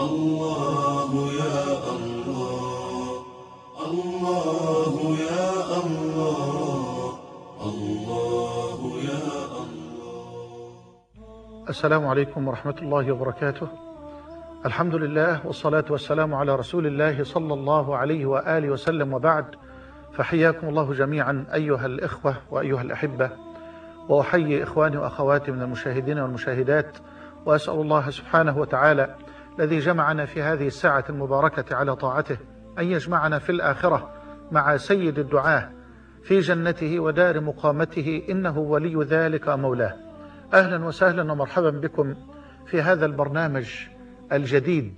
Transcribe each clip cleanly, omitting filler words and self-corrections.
الله يا الله، الله يا الله، الله يا الله. السلام عليكم ورحمة الله وبركاته. الحمد لله والصلاة والسلام على رسول الله صلى الله عليه وآله وسلم، وبعد، فحياكم الله جميعا أيها الإخوة وأيها الأحبة، وأحيي إخواني وأخواتي من المشاهدين والمشاهدات، وأسأل الله سبحانه وتعالى الذي جمعنا في هذه الساعة المباركة على طاعته أن يجمعنا في الآخرة مع سيد الدعاة في جنته ودار مقامته، إنه ولي ذلك مولاه. أهلا وسهلا ومرحبا بكم في هذا البرنامج الجديد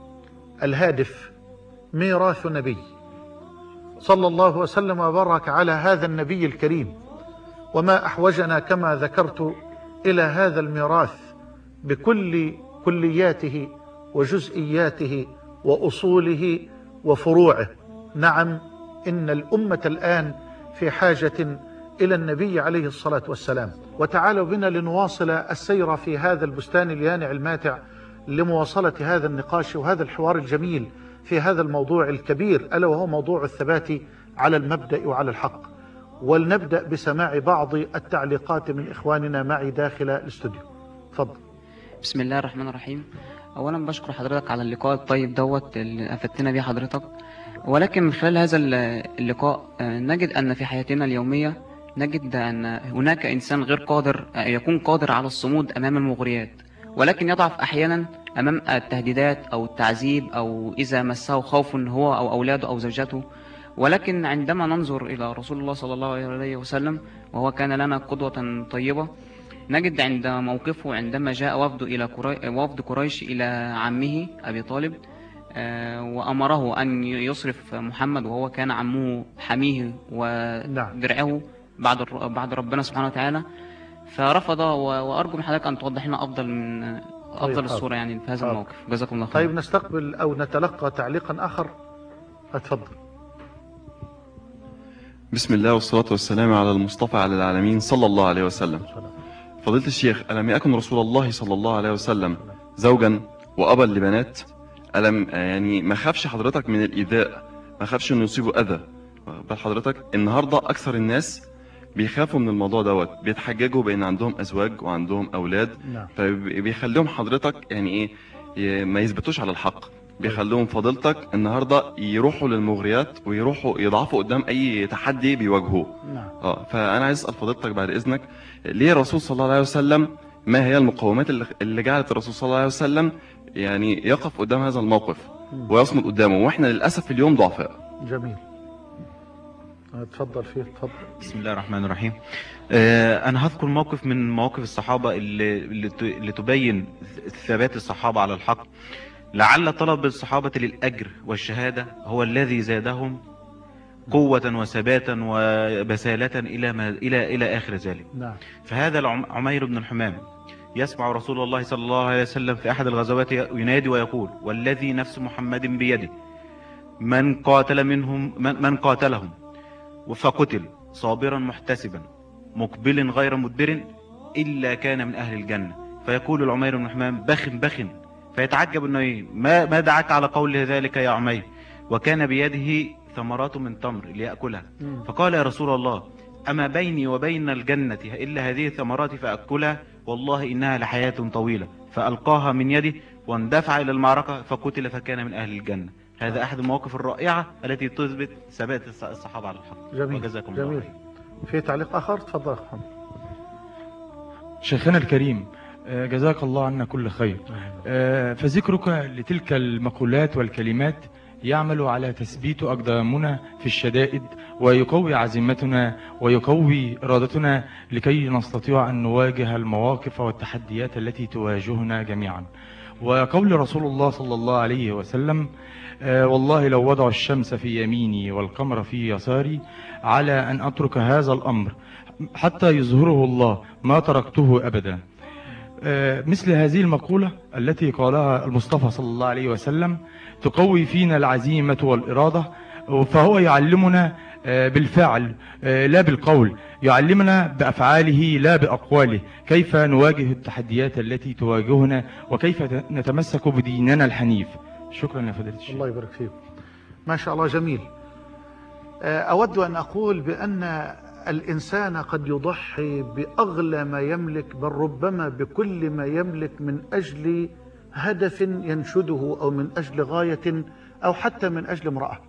الهادف ميراث نبي، صلى الله وسلم وبارك على هذا النبي الكريم. وما أحوجنا كما ذكرت إلى هذا الميراث بكل كلياته وجزئياته وأصوله وفروعه. نعم، إن الأمة الآن في حاجة إلى النبي عليه الصلاة والسلام. وتعالوا بنا لنواصل السير في هذا البستان اليانع الماتع لمواصلة هذا النقاش وهذا الحوار الجميل في هذا الموضوع الكبير، ألا وهو موضوع الثبات على المبدأ وعلى الحق. ولنبدأ بسماع بعض التعليقات من إخواننا معي داخل الاستوديو. تفضل. بسم الله الرحمن الرحيم. أولا بشكر حضرتك على اللقاء الطيب دوت اللي أفدتنا بيه حضرتك، ولكن من خلال هذا اللقاء نجد أن في حياتنا اليومية نجد أن هناك إنسان غير قادر، يكون قادر على الصمود أمام المغريات، ولكن يضعف أحيانا أمام التهديدات أو التعذيب أو إذا مسه خوف هو أو أولاده أو زوجته. ولكن عندما ننظر إلى رسول الله صلى الله عليه وسلم، وهو كان لنا قدوة طيبة، نجد عند موقفه عندما جاء وفد قريش إلى عمه أبي طالب وأمره أن يصرف محمد، وهو كان عمه حميه ودرعه بعد ربنا سبحانه وتعالى، فرفض. وأرجو من حضرتك أن توضح لنا أفضل الصورة يعني في هذا الموقف. جزاكم الله خير. طيب، نستقبل أو نتلقى تعليقا آخر. اتفضل. بسم الله والصلاة والسلام على المصطفى على العالمين صلى الله عليه وسلم. فضيلة الشيخ، ألم يكن رسول الله صلى الله عليه وسلم زوجا وأبا لبنات؟ ألم يعني ما خافش حضرتك من الإيذاء؟ ما خافش إنه يصيبه أذى؟ بل حضرتك النهاردة أكثر الناس بيخافوا من الموضوع دوت، بيتحججوا بأن عندهم أزواج وعندهم أولاد، فبيخليهم حضرتك يعني إيه ما يثبتوش على الحق، بيخليهم فضيلتك النهاردة يروحوا للمغريات ويروحوا يضعفوا قدام أي تحدي بيواجهوه. فأنا عايز أسأل فضيلتك بعد إذنك، ليه الرسول صلى الله عليه وسلم، ما هي المقومات اللي جعلت الرسول صلى الله عليه وسلم يعني يقف قدام هذا الموقف ويصمد قدامه، وإحنا للأسف اليوم ضعفاء؟ جميل. اتفضل فيه. اتفضل. بسم الله الرحمن الرحيم. أنا هذكر موقف من مواقف الصحابة اللي تبين ثبات الصحابة على الحق. لعل طلب الصحابة للأجر والشهادة هو الذي زادهم قوة وثباتا وبسالة إلى آخر ذلك. فهذا عمير بن الحمام يسمع رسول الله صلى الله عليه وسلم في أحد الغزوات ينادي ويقول: والذي نفس محمد بيده من قاتلهم فقتل صابرا محتسبا مقبل غير مدبر إلا كان من أهل الجنة. فيقول العمير بن الحمام: بخ. فيتعجب انه ما دعاك على قول ذلك يا عمير؟ وكان بيده ثمرات من تمر ليأكلها. فقال: يا رسول الله، أما بيني وبين الجنة إلا هذه الثمرات فأكلها؟ والله إنها لحياة طويلة. فألقاها من يدي واندفع إلى المعركة فقتل فكان من أهل الجنة. هذا أحد المواقف الرائعة التي تثبت ثبات الصحابة على الحق. جميل. وجزاكم جميل. الله. في تعليق آخر؟ تفضل يا محمد. شيخنا الكريم، جزاك الله عنا كل خير. فذكرك لتلك المقولات والكلمات يعمل على تثبيت أقدامنا في الشدائد، ويقوي عزيمتنا ويقوي إرادتنا لكي نستطيع أن نواجه المواقف والتحديات التي تواجهنا جميعا. وقول رسول الله صلى الله عليه وسلم: والله لو وضع الشمس في يميني والقمر في يساري على أن أترك هذا الأمر حتى يظهره الله ما تركته أبدا. مثل هذه المقولة التي قالها المصطفى صلى الله عليه وسلم تقوي فينا العزيمة والإرادة، فهو يعلمنا بالفعل لا بالقول، يعلمنا بأفعاله لا بأقواله كيف نواجه التحديات التي تواجهنا وكيف نتمسك بديننا الحنيف. شكرا يا فضيلة الشيخ. الله يبارك فيك. ما شاء الله جميل. أود أن أقول بأن الإنسان قد يضحي بأغلى ما يملك، بل ربما بكل ما يملك، من أجل هدف ينشده أو من أجل غاية أو حتى من أجل امرأة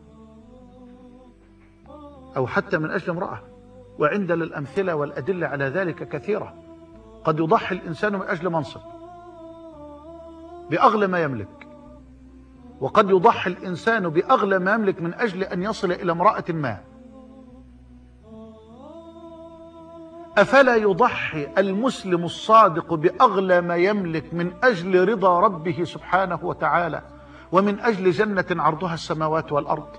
وعندنا الأمثلة والأدلة على ذلك كثيرة. قد يضحي الإنسان من أجل منصب بأغلى ما يملك، وقد يضحي الإنسان بأغلى ما يملك من أجل أن يصل إلى امرأة ما. أفلا يضحي المسلم الصادق بأغلى ما يملك من أجل رضا ربه سبحانه وتعالى ومن أجل جنة عرضها السماوات والأرض؟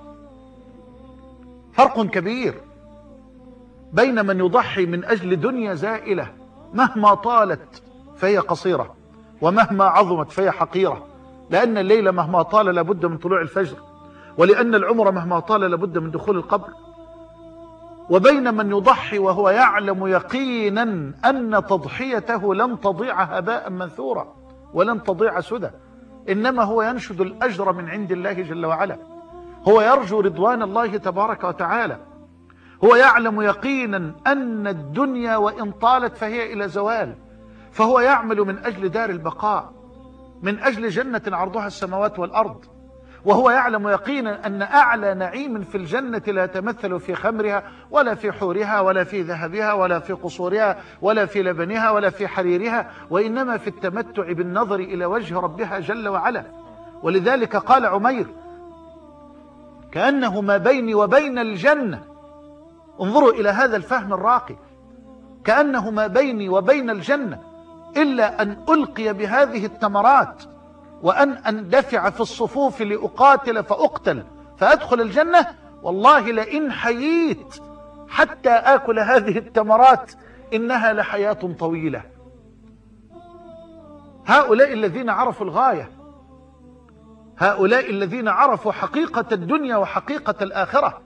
فرق كبير بين من يضحي من أجل دنيا زائلة مهما طالت فهي قصيرة ومهما عظمت فهي حقيرة، لأن الليل مهما طال لابد من طلوع الفجر، ولأن العمر مهما طال لابد من دخول القبر، وبين من يضحي وهو يعلم يقينا أن تضحيته لن تضيع هباء منثورا ولن تضيع سدى، إنما هو ينشد الأجر من عند الله جل وعلا، هو يرجو رضوان الله تبارك وتعالى، هو يعلم يقينا أن الدنيا وإن طالت فهي إلى زوال، فهو يعمل من أجل دار البقاء، من أجل جنة عرضها السماوات والأرض، وهو يعلم يقينا أن أعلى نعيم في الجنة لا يتمثل في خمرها ولا في حورها ولا في ذهبها ولا في قصورها ولا في لبنها ولا في حريرها، وإنما في التمتع بالنظر إلى وجه ربها جل وعلا. ولذلك قال عمير: كأنه ما بيني وبين الجنة، انظروا إلى هذا الفهم الراقي، كأنه ما بيني وبين الجنة إلا أن ألقي بهذه التمرات وأن أندفع في الصفوف لأقاتل فأقتل فأدخل الجنة، والله لئن حييت حتى آكل هذه التمرات إنها لحياة طويلة. هؤلاء الذين عرفوا الغاية، هؤلاء الذين عرفوا حقيقة الدنيا وحقيقة الآخرة.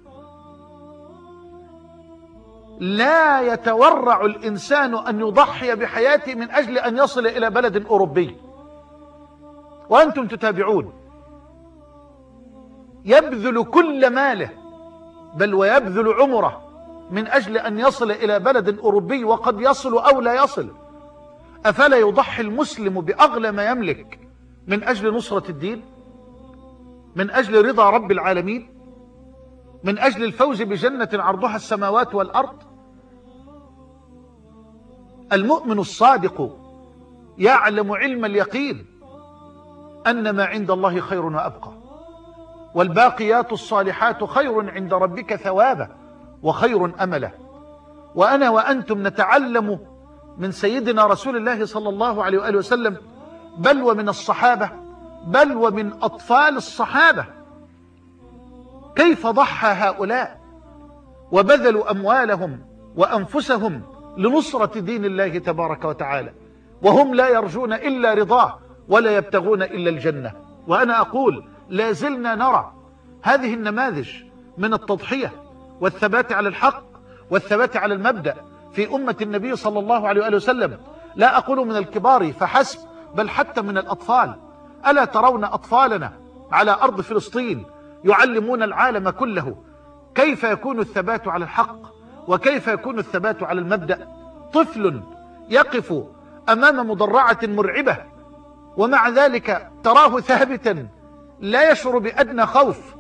لا يتورع الإنسان أن يضحي بحياته من أجل أن يصل إلى بلد أوروبي، وأنتم تتابعون، يبذل كل ماله بل ويبذل عمره من أجل أن يصل إلى بلد أوروبي، وقد يصل أو لا يصل. أفلا يضحي المسلم بأغلى ما يملك من أجل نصرة الدين، من أجل رضا رب العالمين، من أجل الفوز بجنة عرضها السماوات والأرض؟ المؤمن الصادق يعلم علم اليقين أن ما عند الله خير وأبقى، والباقيات الصالحات خير عند ربك ثوابا وخير أملا. وأنا وأنتم نتعلم من سيدنا رسول الله صلى الله عليه وآله وسلم، بل ومن الصحابة، بل ومن أطفال الصحابة، كيف ضحى هؤلاء وبذلوا أموالهم وأنفسهم لنصرة دين الله تبارك وتعالى، وهم لا يرجون إلا رضاه ولا يبتغون إلا الجنة. وأنا أقول لا زلنا نرى هذه النماذج من التضحية والثبات على الحق والثبات على المبدأ في أمة النبي صلى الله عليه وآله وسلم، لا أقول من الكبار فحسب بل حتى من الأطفال. ألا ترون أطفالنا على أرض فلسطين يعلمون العالم كله كيف يكون الثبات على الحق وكيف يكون الثبات على المبدأ؟ طفل يقف أمام مدرعة مرعبة ومع ذلك تراه ثابتا لا يشعر بأدنى خوف.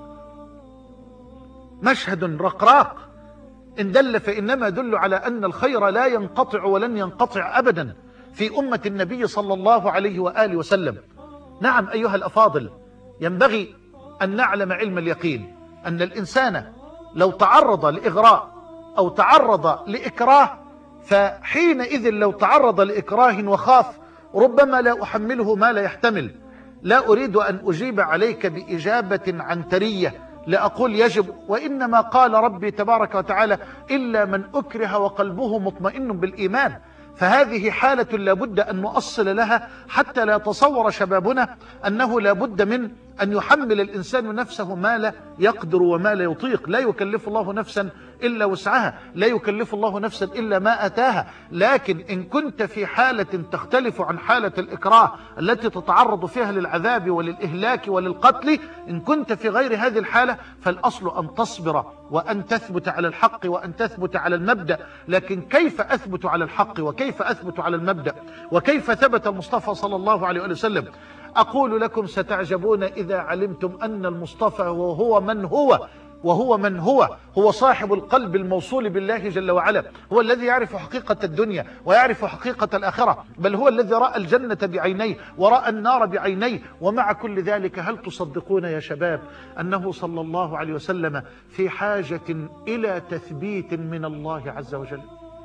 مشهد رقراق إن دل فإنما يدل على أن الخير لا ينقطع ولن ينقطع أبدا في أمة النبي صلى الله عليه وآله وسلم. نعم أيها الأفاضل، ينبغي أن نعلم علم اليقين أن الإنسان لو تعرض لإغراء أو تعرض لإكراه، فحينئذ لو تعرض لإكراه وخاف ربما لا أحمله ما لا يحتمل. لا أريد أن أجيب عليك بإجابة عنترية، لا أقول يجب، وإنما قال ربي تبارك وتعالى: إلا من أكره وقلبه مطمئن بالإيمان. فهذه حالة لا بد أن نؤصل لها حتى لا يتصور شبابنا أنه لا بد من أن يحمل الإنسان نفسه ما لا يقدر وما لا يطيق. لا يكلف الله نفسا إلا وسعها، لا يكلف الله نفسا إلا ما أتاها. لكن إن كنت في حالة تختلف عن حالة الإكراه التي تتعرض فيها للعذاب وللإهلاك وللقتل، إن كنت في غير هذه الحالة فالأصل أن تصبر وأن تثبت على الحق وأن تثبت على المبدأ. لكن كيف أثبت على الحق وكيف أثبت على المبدأ وكيف ثبت المصطفى صلى الله عليه وسلم؟ أقول لكم ستعجبون إذا علمتم أن المصطفى وهو من هو صاحب القلب الموصول بالله جل وعلا، هو الذي يعرف حقيقة الدنيا ويعرف حقيقة الآخرة، بل هو الذي رأى الجنة بعينيه ورأى النار بعينيه. ومع كل ذلك هل تصدقون يا شباب أنه صلى الله عليه وسلم في حاجة إلى تثبيت من الله عز وجل؟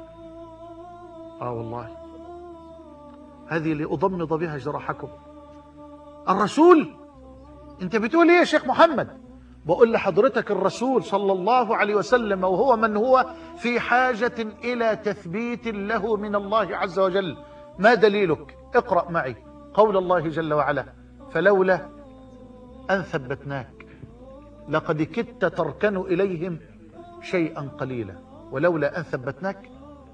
والله هذه لأضمض بها جراحكم. الرسول، انت بتقول ايه يا شيخ محمد؟ بقول لحضرتك الرسول صلى الله عليه وسلم وهو من هو في حاجة إلى تثبيت له من الله عز وجل. ما دليلك؟ اقرأ معي قول الله جل وعلا: فلولا أن ثبتناك لقد كدت تركن إليهم شيئا قليلا. ولولا أن ثبتناك؟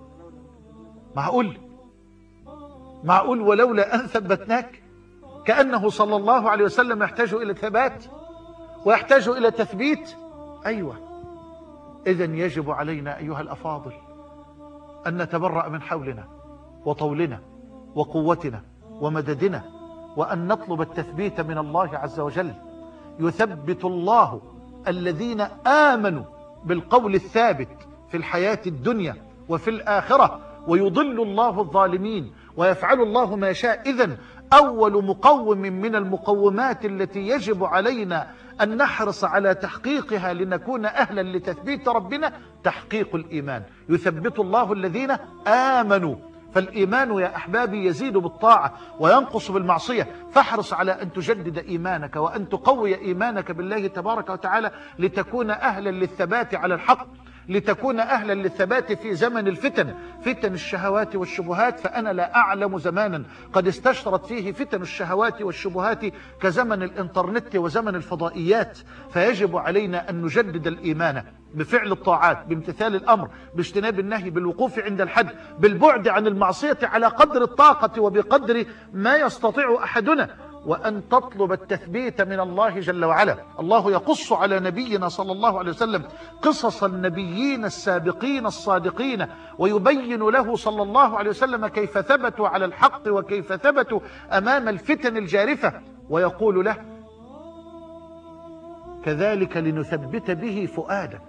معقول ولولا أن ثبتناك؟ كأنه صلى الله عليه وسلم يحتاج إلى ثبات ويحتاج إلى تثبيت. أيوة، إذن يجب علينا أيها الأفاضل أن نتبرأ من حولنا وطولنا وقوتنا ومددنا وأن نطلب التثبيت من الله عز وجل. يثبت الله الذين آمنوا بالقول الثابت في الحياة الدنيا وفي الآخرة، ويضل الله الظالمين ويفعل الله ما يشاء. إذن أول مقوم من المقومات التي يجب علينا أن نحرص على تحقيقها لنكون أهلا لتثبيت ربنا تحقيق الإيمان. يثبت الله الذين آمنوا. فالإيمان يا أحبابي يزيد بالطاعة وينقص بالمعصية. فاحرص على أن تجدد إيمانك وأن تقوي إيمانك بالله تبارك وتعالى لتكون أهلا للثبات على الحق، لتكون أهلا للثبات في زمن الفتن، فتن الشهوات والشبهات. فأنا لا أعلم زمانا قد استشرت فيه فتن الشهوات والشبهات كزمن الإنترنت وزمن الفضائيات. فيجب علينا أن نجدد الإيمان بفعل الطاعات، بامتثال الأمر، باجتناب النهي، بالوقوف عند الحد، بالبعد عن المعصية على قدر الطاقة وبقدر ما يستطيع أحدنا، وأن تطلب التثبيت من الله جل وعلا. الله يقص على نبينا صلى الله عليه وسلم قصص النبيين السابقين الصادقين، ويبين له صلى الله عليه وسلم كيف ثبتوا على الحق وكيف ثبتوا أمام الفتن الجارفة، ويقول له: كذلك لنثبت به فؤادك.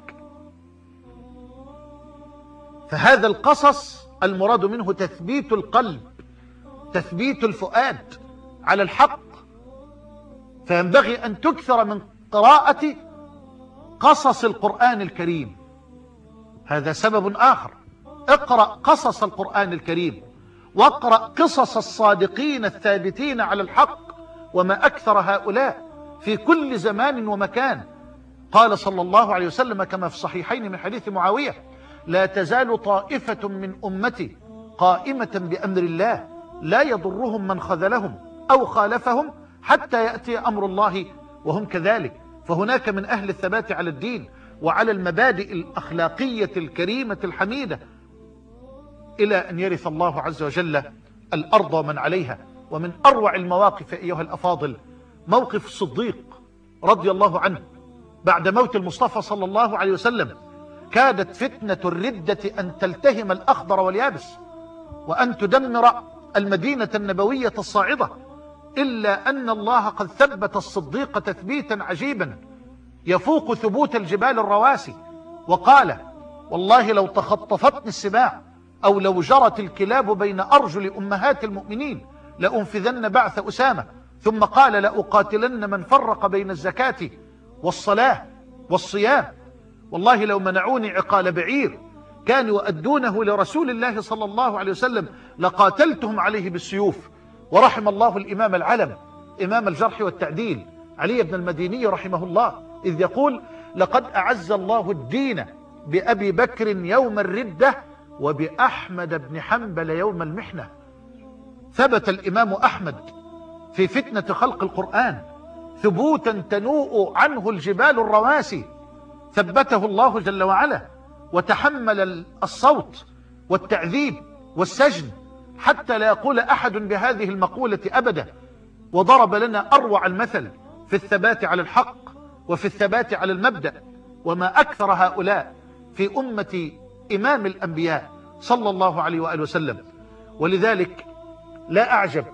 فهذا القصص المراد منه تثبيت القلب، تثبيت الفؤاد على الحق. فينبغي أن تكثر من قراءة قصص القرآن الكريم. هذا سبب آخر. اقرأ قصص القرآن الكريم، واقرأ قصص الصادقين الثابتين على الحق، وما أكثر هؤلاء في كل زمان ومكان. قال صلى الله عليه وسلم كما في الصحيحين من حديث معاوية: لا تزال طائفة من أمتي قائمة بأمر الله لا يضرهم من خذلهم أو خالفهم حتى يأتي أمر الله وهم كذلك. فهناك من أهل الثبات على الدين وعلى المبادئ الأخلاقية الكريمة الحميدة إلى أن يرث الله عز وجل الأرض ومن عليها. ومن أروع المواقف أيها الأفاضل موقف الصديق رضي الله عنه بعد موت المصطفى صلى الله عليه وسلم. كادت فتنة الردة أن تلتهم الأخضر واليابس وأن تدمر المدينة النبوية الصاعدة، إلا أن الله قد ثبت الصديق تثبيتا عجيبا يفوق ثبوت الجبال الرواسي، وقال: والله لو تخطفتني السباع أو لو جرت الكلاب بين أرجل أمهات المؤمنين لأنفذن بعث أسامة. ثم قال: لأقاتلن من فرق بين الزكاة والصلاة والصيام. والله لو منعوني عقال بعير كانوا يؤدونه لرسول الله صلى الله عليه وسلم لقاتلتهم عليه بالسيوف. ورحم الله الإمام العلم إمام الجرح والتعديل علي بن المديني رحمه الله إذ يقول: لقد أعز الله الدين بأبي بكر يوم الردة وبأحمد بن حنبل يوم المحنة. ثبت الإمام أحمد في فتنة خلق القرآن، ثبوتا تنوء عنه الجبال الرواسي، ثبته الله جل وعلا وتحمل الصوت والتعذيب والسجن حتى لا يقول أحد بهذه المقولة أبدا، وضرب لنا أروع المثل في الثبات على الحق وفي الثبات على المبدأ. وما أكثر هؤلاء في أمة إمام الأنبياء صلى الله عليه وآله وسلم. ولذلك لا أعجب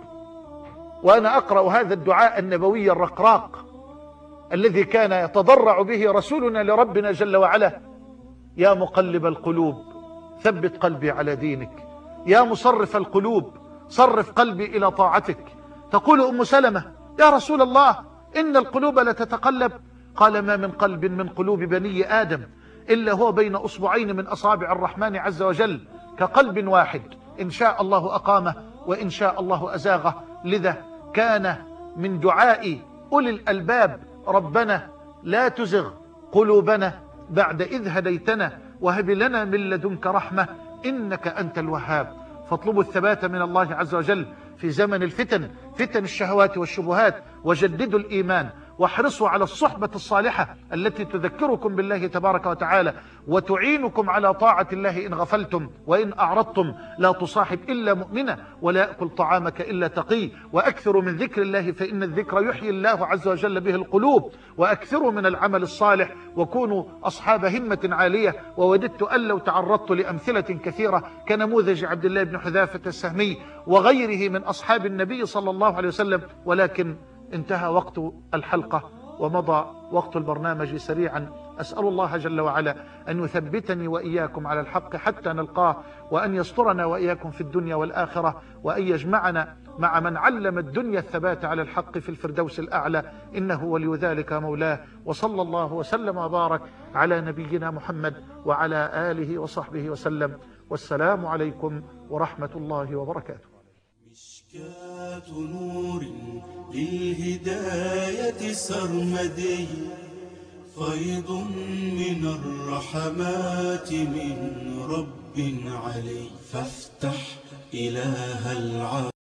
وأنا أقرأ هذا الدعاء النبوي الرقراق الذي كان يتضرع به رسولنا لربنا جل وعلا: يا مقلب القلوب ثبت قلبي على دينك، يا مصرف القلوب صرف قلبي إلى طاعتك. تقول أم سلمة: يا رسول الله إن القلوب لتتقلب. قال: ما من قلب من قلوب بني آدم إلا هو بين أصبعين من أصابع الرحمن عز وجل كقلب واحد، إن شاء الله أقامه وإن شاء الله أزاغه. لذا كان من دعاء أولي الألباب: ربنا لا تزغ قلوبنا بعد إذ هديتنا وهب لنا من لدنك رحمة إنك أنت الوهاب. فاطلبوا الثبات من الله عز وجل في زمن الفتن، فتن الشهوات والشبهات، وجددوا الإيمان واحرصوا على الصحبة الصالحة التي تذكركم بالله تبارك وتعالى وتعينكم على طاعة الله إن غفلتم وإن أعرضتم. لا تصاحب إلا مؤمنا ولا يأكل طعامك إلا تقي. وأكثروا من ذكر الله فإن الذكر يحيي الله عز وجل به القلوب. وأكثروا من العمل الصالح وكونوا أصحاب همة عالية. ووددت أن لو تعرضت لأمثلة كثيرة كنموذج عبد الله بن حذافة السهمي وغيره من أصحاب النبي صلى الله عليه وسلم، ولكن انتهى وقت الحلقة ومضى وقت البرنامج سريعا. أسأل الله جل وعلا أن يثبتني وإياكم على الحق حتى نلقاه، وأن يسترنا وإياكم في الدنيا والآخرة، وأن يجمعنا مع من علم الدنيا الثبات على الحق في الفردوس الأعلى، إنه ولي ذلك مولاه. وصلى الله وسلم وبارك على نبينا محمد وعلى آله وصحبه وسلم. والسلام عليكم ورحمة الله وبركاته. مشكاة نور للهداية سرمدي، فيض من الرحمات من رب علي. فافتح إله العالمين